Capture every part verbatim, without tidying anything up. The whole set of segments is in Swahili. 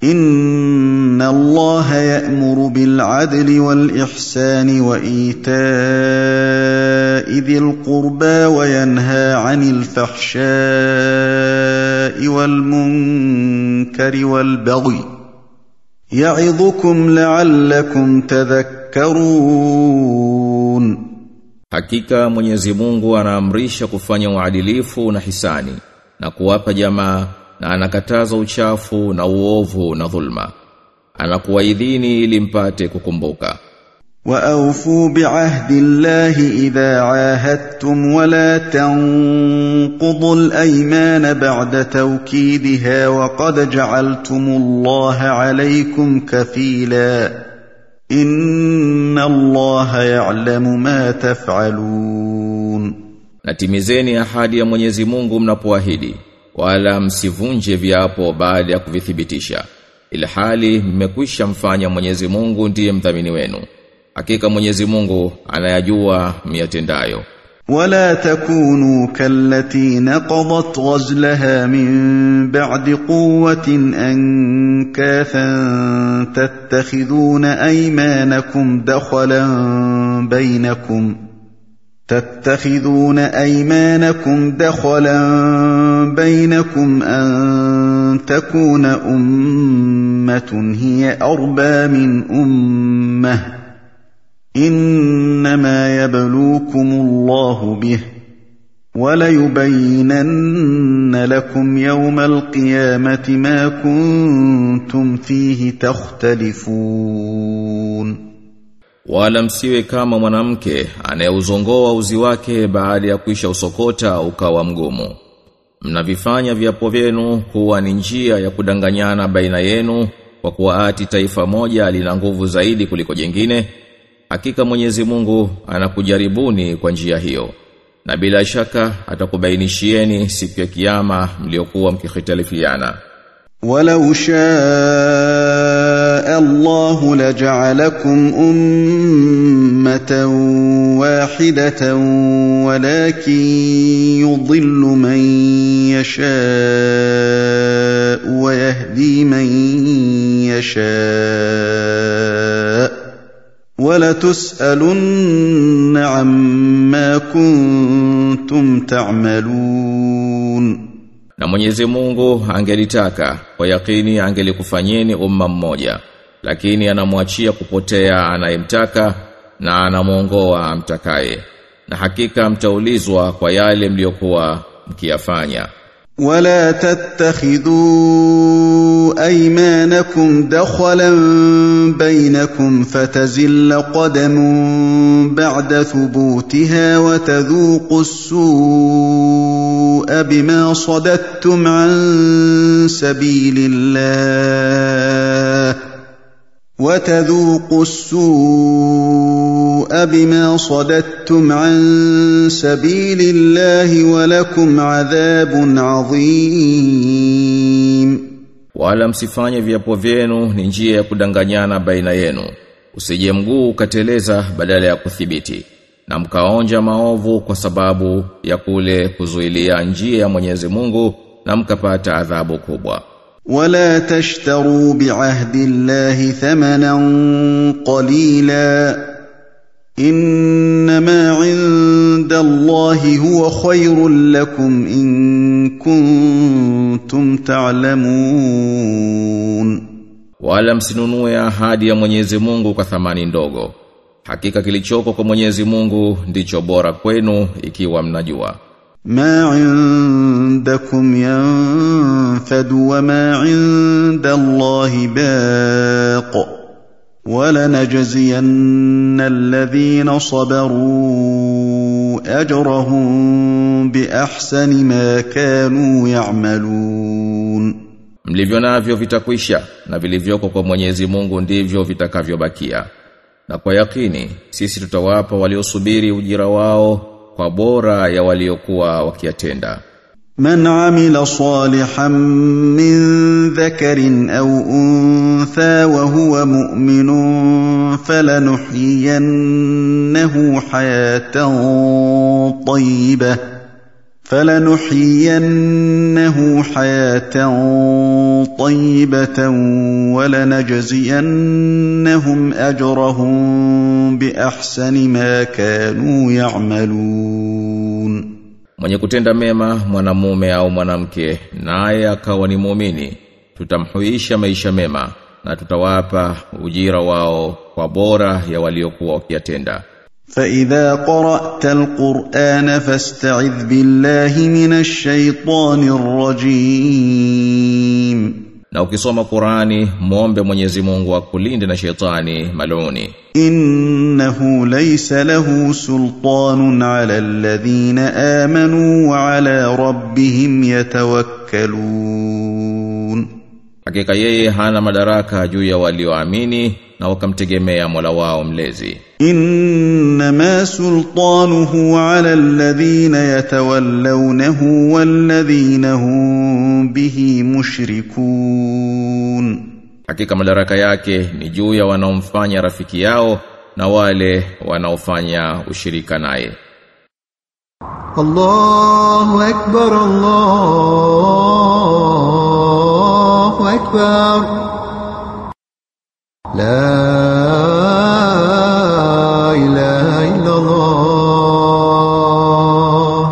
إن الله يأمر بالعدل والإحسان وإيتاء ذي القربى وينهى عن الفحشاء والمنكر والبغي يعظكم لعلكم تذكرون. Hakika Mwenyezi Mungu anaamrisha kufanya uadilifu na hisani na kuwapa jamaa, na anakataza uchafu na uovu na dhulma. Anakuwaidhini ili mpate kukumbuka. وَأَوْفُوا بِعَهْدِ اللَّهِ إِذَا عَاهَدتُّمْ وَلَا تَنقُضُوا الْأَيْمَانَ بَعْدَ تَوْكِيدِهَا وَقَدْ جَعَلْتُمُ اللَّهَ عَلَيْكُمْ كَفِيلًا إِنَّ اللَّهَ يَعْلَمُ مَا تَفْعَلُونَ. Natimizeni ahadi ya Mwenyezi Mungu mnapoahidi, wala msivunje viapo baada ya kuvithibitisha, ila hali mmekwisha mfanya Mwenyezi Mungu ndiye mdhamini wenu. Hakika Mwenyezi Mungu anayajua miyatendayo. ولا تكونوا كالتي نقضت غزلها من بعد قوة أنكاثا تتخذون أيمانكم دخلا بينكم تتخذون أيمانكم دخلا بينكم أن تكون أمة هي أربى من أمة إنما يبلوكم الله به وليبينن لكم يوم القيامة ما كنتم فيه تختلفون. Wala msiwe kama mwanamke anayeuzongoa uzi wake baada ya kuisha usokota ukawa mgumu. Mnavifanya viapo vyenu kuwa ni njia ya kudanganyana baina yenu, kwa kuwa ati taifa moja lina nguvu zaidi kuliko jingine. Hakika Mwenyezi Mungu anakujaribuni kwa njia hiyo, na bila shaka atakubainishieni siku ya kiyama mliokuwa mkikhitalifiana. ولو شاء الله لجعلكم أمة واحدة ولكن يضل من يشاء ويهدي من يشاء وَلَتُسْأَلُنَّ عَمَّا كُنتُمْ تَعْمَلُونَ. Na Mwenyezi Mungu angelitaka kwa yakini angelikufanyeni umma mmoja, lakini anamwachia kupotea anayemtaka na anamuongoa amtakaye, na hakika mtaulizwa kwa yale mliokuwa mkiyafanya. ولا تتخذوا أيمانكم دخلا بينكم فتزل قدم بعد ثبوتها وتذوقوا السوء بما صددتم عن سبيل الله وتذوقوا السوء بما صددتم عن سبيل الله ولكم عذاب عظيم. Wala msifanye viapo vyenu ni njia ya kudanganyana baina yenu, usije mguu ukateleza badala ya kuthibiti, na mkaonja maovu kwa sababu ya kule kuzuilia njia ya Mwenyezi Mungu, na mkapata adhabu kubwa. ولا تشتروا بعهد الله ثمنا قليلا إنما عند الله هو خير لكم إن كنتم تعلمون. Wala msinunue ahadi ya Mwenyezi Mungu kwa thamani ndogo. Hakika kilichoko kwa Mwenyezi Mungu ndicho bora kwenu ikiwa mnajua. ما عندكم ينفد وما عند الله باق ولنجزين الذين صبروا أجرهم بأحسن ما كانوا يعملون. Mlivyo navyo vitakwisha, na vilivyoko kwa Mwenyezi Mungu ndivyo vitakavyobakia, na kwa yakini sisi tutawapa waliosubiri ujira wao kwa bora ya waliokuwa wakiyatenda. من عمل صالحا من ذكر أو أنثى وهو مؤمن فلنحيينه حياة طيبة فلنحيينه حياة طيبة ولنجزينهم أجرهم بأحسن ما كانوا يعملون. Mwenye kutenda mema mwanamume au mwanamke naye akawa ni muumini, tutamhuisha maisha mema na tutawapa ujira wao kwa bora ya waliokuwa wakiyatenda. فإذا قرأت القرآن فاستعذ بالله من الشيطان الرجيم. Na ukisoma Qur'ani muombe Mwenyezi Mungu akulinde na shetani maluni. إنه ليس له سلطان على الذين آمنوا وعلى ربهم يتوكلون. Hakika yeye hana madaraka juu ya walioamini na wakamtegemea Mola wao mlezi. إنما سلطانه على الذين يتولونه والذين هم به مشركون. Hakika madaraka yake ni juu ya wanaomfanya rafiki yao na wale wanaofanya ushirika naye. Allahu akbar, Allahu akbar. La ilaha illa Allah.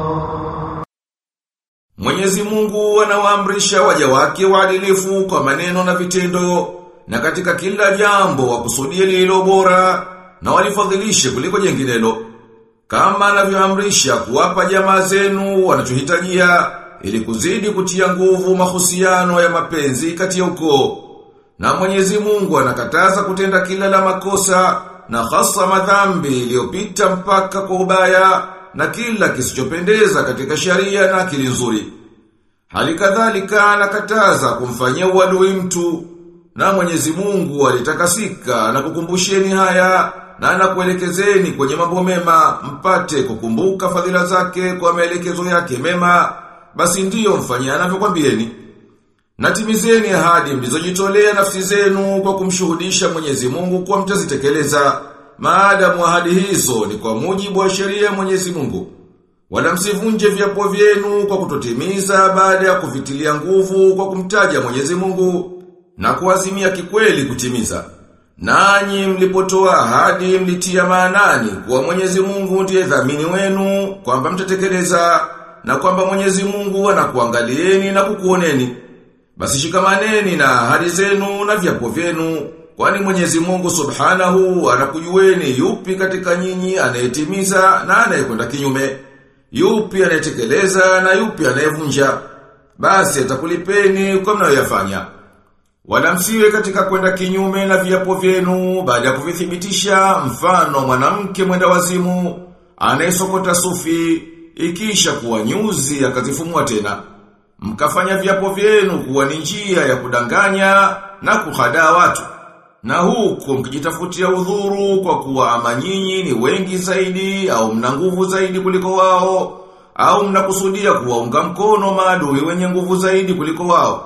Mwenyezi Mungu anawaamrisha waja wake waadilifu kwa maneno na vitendo, na katika kila jambo wakusudie lililo bora na walifadhilishe kuliko jenginelo, kama anavyoamrisha kuwapa jamaa zenu wanachohitajia ili kuzidi kutia nguvu mahusiano ya mapenzi kati ya ukoo. Na Mwenyezi Mungu anakataza kutenda kila la makosa na hasa madhambi iliyopita mpaka kwa ubaya na kila kisichopendeza katika sharia na akili nzuri. Hali kadhalika anakataza kumfanyia uadui mtu, na Mwenyezi Mungu alitakasika na kukumbusheni haya na anakuelekezeni kwenye mambo mema mpate kukumbuka fadhila zake kwa maelekezo yake mema, basi ndiyo mfanyia anavyokuambieni. Natimizeni ahadi mlizojitolea nafsi zenu kwa kumshuhudisha Mwenyezi Mungu kwa mtazitekeleza, maadamu ahadi hizo ni kwa mujibu wa sheria ya Mwenyezi Mungu. Wala msivunje viapo vyenu kwa kutotimiza baada ya kuvitilia nguvu kwa kumtaja Mwenyezi Mungu na kuazimia kikweli kutimiza. Nanyi mlipotoa ahadi mlitia maanani kuwa Mwenyezi Mungu ndiye dhamini wenu kwamba mtatekeleza, na kwamba Mwenyezi Mungu anakuangalieni na kukuoneni. Basi shikamaneni na ahadi zenu na viapo vyenu, kwani Mwenyezi Mungu Subhanahu anakujueni yupi katika nyinyi anayetimiza na anayekwenda kinyume, yupi anayetekeleza na yupi anayevunja. Basi atakulipeni kwa mnayoyafanya. Wala msiwe katika kwenda kinyume na viapo vyenu baada ya kuvithibitisha, mfano mwanamke mwenda wazimu anayesokota sufi ikisha kuwa nyuzi akazifumua tena. Mkafanya viapo vyenu kuwa ni njia ya kudanganya na kuhadaa watu, na huko mkijitafutia udhuru kwa kuwa ama nyinyi ni wengi zaidi au mna nguvu zaidi kuliko wao, au mnakusudia kuwaunga mkono maadui wenye nguvu zaidi kuliko wao,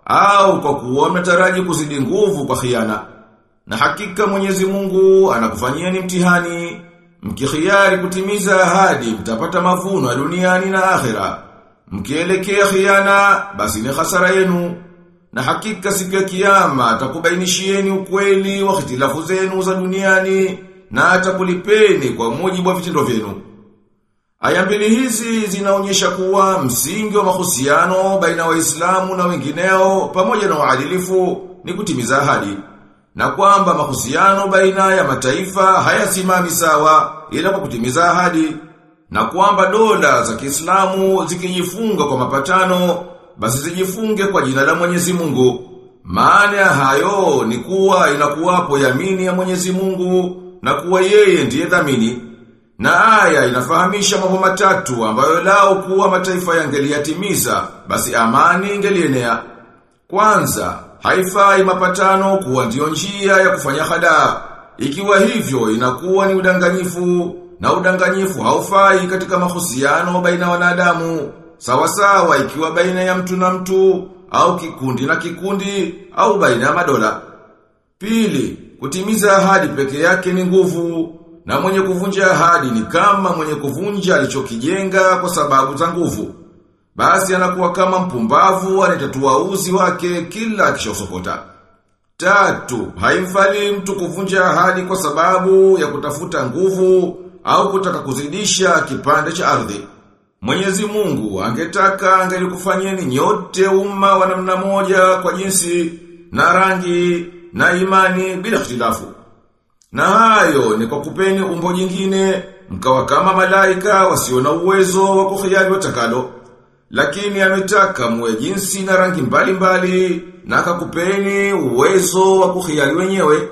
au kwa kuwa mnataraji kuzidi nguvu kwa khiana. Na hakika Mwenyezi Mungu anakufanyieni mtihani, mkikhiari kutimiza ahadi mtapata mavuno ya duniani na akhera. Mkielekea khiana basi ni hasara yenu, na hakika siku ya kiyama atakubainishieni ukweli wa hitilafu zenu za duniani na atakulipeni kwa mujibu wa vitendo vyenu. Aya mbili hizi zinaonyesha kuwa msingi wa mahusiano baina Waislamu na wengineo pamoja na uadilifu ni kutimiza ahadi, na kwamba mahusiano baina ya mataifa hayasimami sawa ila kwa kutimiza ahadi, na kwamba dola za Kiislamu zikijifunga kwa mapatano basi zijifunge kwa jina la Mwenyezi Mungu. Maana ya hayo ni kuwa inakuwapo yamini ya Mwenyezi Mungu na kuwa yeye ndiye dhamini. Na aya inafahamisha mambo matatu ambayo lao kuwa mataifa yangeliyatimiza basi amani ingelienea. Kwanza, haifai mapatano kuwa ndio njia ya kufanya hadaa. Ikiwa hivyo inakuwa ni udanganyifu, na udanganyifu haufai katika mahusiano baina wanadamu, sawa sawa ikiwa baina ya mtu na mtu, au kikundi na kikundi, au baina ya madola. Pili, kutimiza ahadi peke yake ni nguvu, na mwenye kuvunja ahadi ni kama mwenye kuvunja alichokijenga kwa sababu za nguvu. Basi anakuwa kama mpumbavu anayetatua uzi wake kila akishosokota. Tatu, haimfali mtu kuvunja ahadi kwa sababu ya kutafuta nguvu au kutaka kuzidisha kipande cha ardhi. Mwenyezi Mungu angetaka angelikufanyeni nyote umma wa namna moja kwa jinsi na rangi na imani bila ikhtilafu. Na hayo ni kwa kupeni umbo jingine mkawa kama malaika wasio na uwezo wa kukhiyari watakalo. Lakini ametaka muwe jinsi na rangi mbalimbali na akakupeni uwezo wa kukhiyari wenyewe.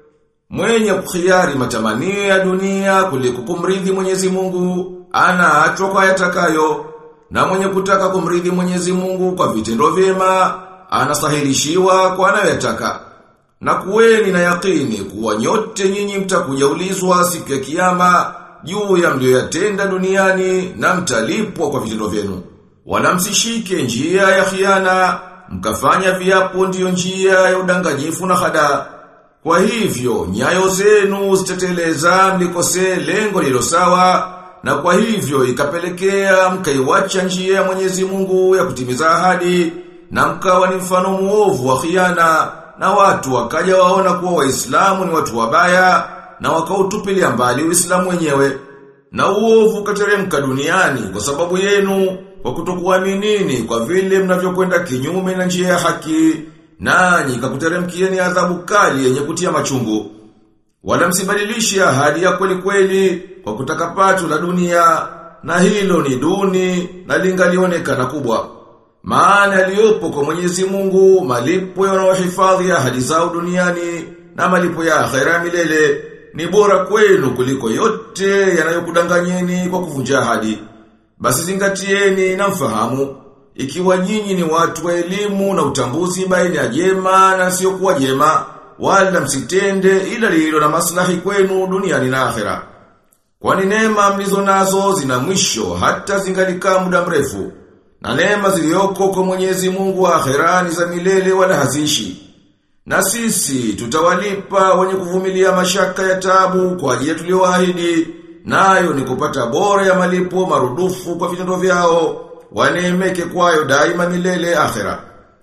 Mwenye kukhiyari matamanio ya dunia kuliko kumridhi Mwenyezi Mungu anaachwa kwa yatakayo, na mwenye kutaka kumridhi Mwenyezi Mungu kwa vitendo vyema anasahilishiwa kwa anayotaka. Na kuweni na yakini kuwa nyote nyinyi mtakuja ulizwa siku ya kiyama juu ya mlioyatenda duniani na mtalipwa kwa vitendo vyenu. Wala msishike njia ya khiana, mkafanya viapo ndiyo njia ya udanganyifu na hadaa. Kwa hivyo nyayo zenu ziteteleza mlikose lengo lilo sawa, na kwa hivyo ikapelekea mkaiwacha njia ya Mwenyezi Mungu ya kutimiza ahadi, na mkawa ni mfano muovu wa khiana, na watu wakaja waona kuwa Waislamu ni watu wabaya, na wakautupilia mbali Uislamu wenyewe. Na uovu kateremka duniani kwa sababu yenu, kwa kutokuaminini kwa vile mnavyokwenda kinyume na njia ya haki, nanyi kakuteremkieni adhabu kali yenye kutia machungu. Wala msibadilishi ahadi ya kweli kweli kwa kutaka pato la dunia, na hilo ni duni na lingalionekana kubwa. Maana yaliyopo kwa Mwenyezi Mungu malipo yanayohifadhi ahadi zao duniani na malipo ya akhera milele ni bora kwenu kuliko yote yanayokudanganyeni kwa kuvunja ahadi. Basi zingatieni na mfahamu, ikiwa nyinyi ni watu wa elimu na utambuzi baina ya jema na sio kuwa jema, wala msitende ila lilo na maslahi kwenu duniani na akhera. Kwani neema mlizo nazo zina mwisho hata zingalikaa muda mrefu, na neema zilizoko kwa Mwenyezi Mungu wa akhera ni za milele wala haziishi. Na sisi tutawalipa wenye kuvumilia mashaka ya taabu kwa ajili tulioahidi, nayo ni kupata bora ya malipo marudufu kwa vitendo vyao, waneemeke kwayo daima milele akhera.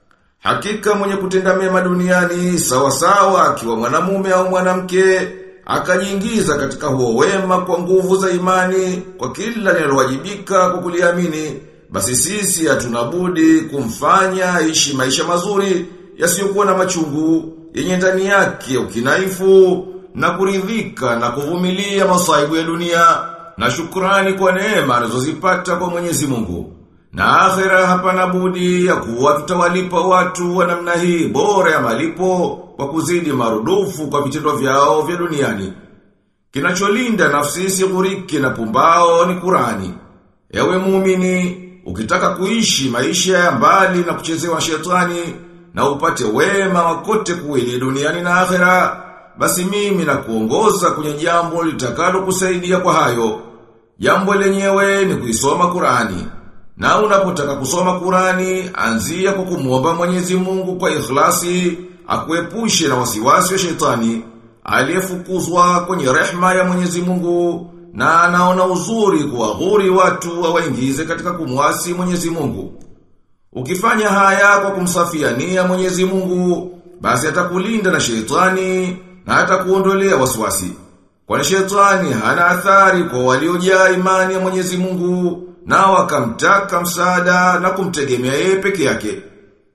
Hakika mwenye kutenda mema duniani sawa sawa akiwa mwanamume au mwanamke akajiingiza katika huo wema kwa nguvu za imani kwa kila linalowajibika kwa kuliamini, basi sisi hatunabudi kumfanya ishi maisha mazuri yasiyokuwa na machungu, yenye ndani yake ukinaifu na kuridhika na kuvumilia masaibu ya dunia na shukrani kwa neema anazozipata kwa Mwenyezi Mungu. Na akhera hapana budi ya kuwa tutawalipa watu wa namna hii bora ya malipo kwa kuzidi marudufu kwa vitendo vyao vya duniani. Kinacholinda nafsi isigurike na pumbao ni Qur'ani. Ewe muumini, ukitaka kuishi maisha ya mbali na kuchezewa shetani na upate wema wakote kuwili duniani na akhera, basi mimi na kuongoza kwenye jambo litakalo kusaidia kwa hayo. Jambo lenyewe ni kuisoma Qur'ani. Na unapotaka kusoma Qur'ani, anzia kwa kumuomba Mwenyezi Mungu kwa ikhlasi, akuepushe na wasiwasi wa shetani, aliyefukuzwa kwenye rehema ya Mwenyezi Mungu, na anaona uzuri kuwaghuri watu wawaingize katika kumwasi Mwenyezi Mungu. Ukifanya haya kwa kumsafia nia Mwenyezi Mungu, basi atakulinda na shetani na atakuondolea wasiwasi. Kwani shetani hana athari kwa waliojaa imani ya Mwenyezi Mungu na wakamtaka msaada na kumtegemea yeye peke yake.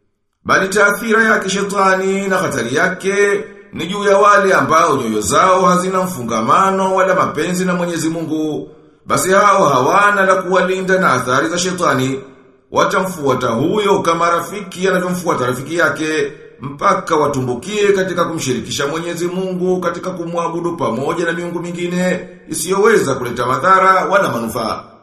Bali taathira yake shetani na hatari yake ni juu ya wale ambao nyoyo zao hazina mfungamano wala mapenzi na Mwenyezi Mungu. Basi hao hawana la kuwalinda na athari za shetani. Watamfuata huyo kama rafiki anavyomfuata rafiki yake, mpaka watumbukie katika kumshirikisha Mwenyezi Mungu katika kumwabudu pamoja na miungu mingine isiyoweza kuleta madhara wala manufaa.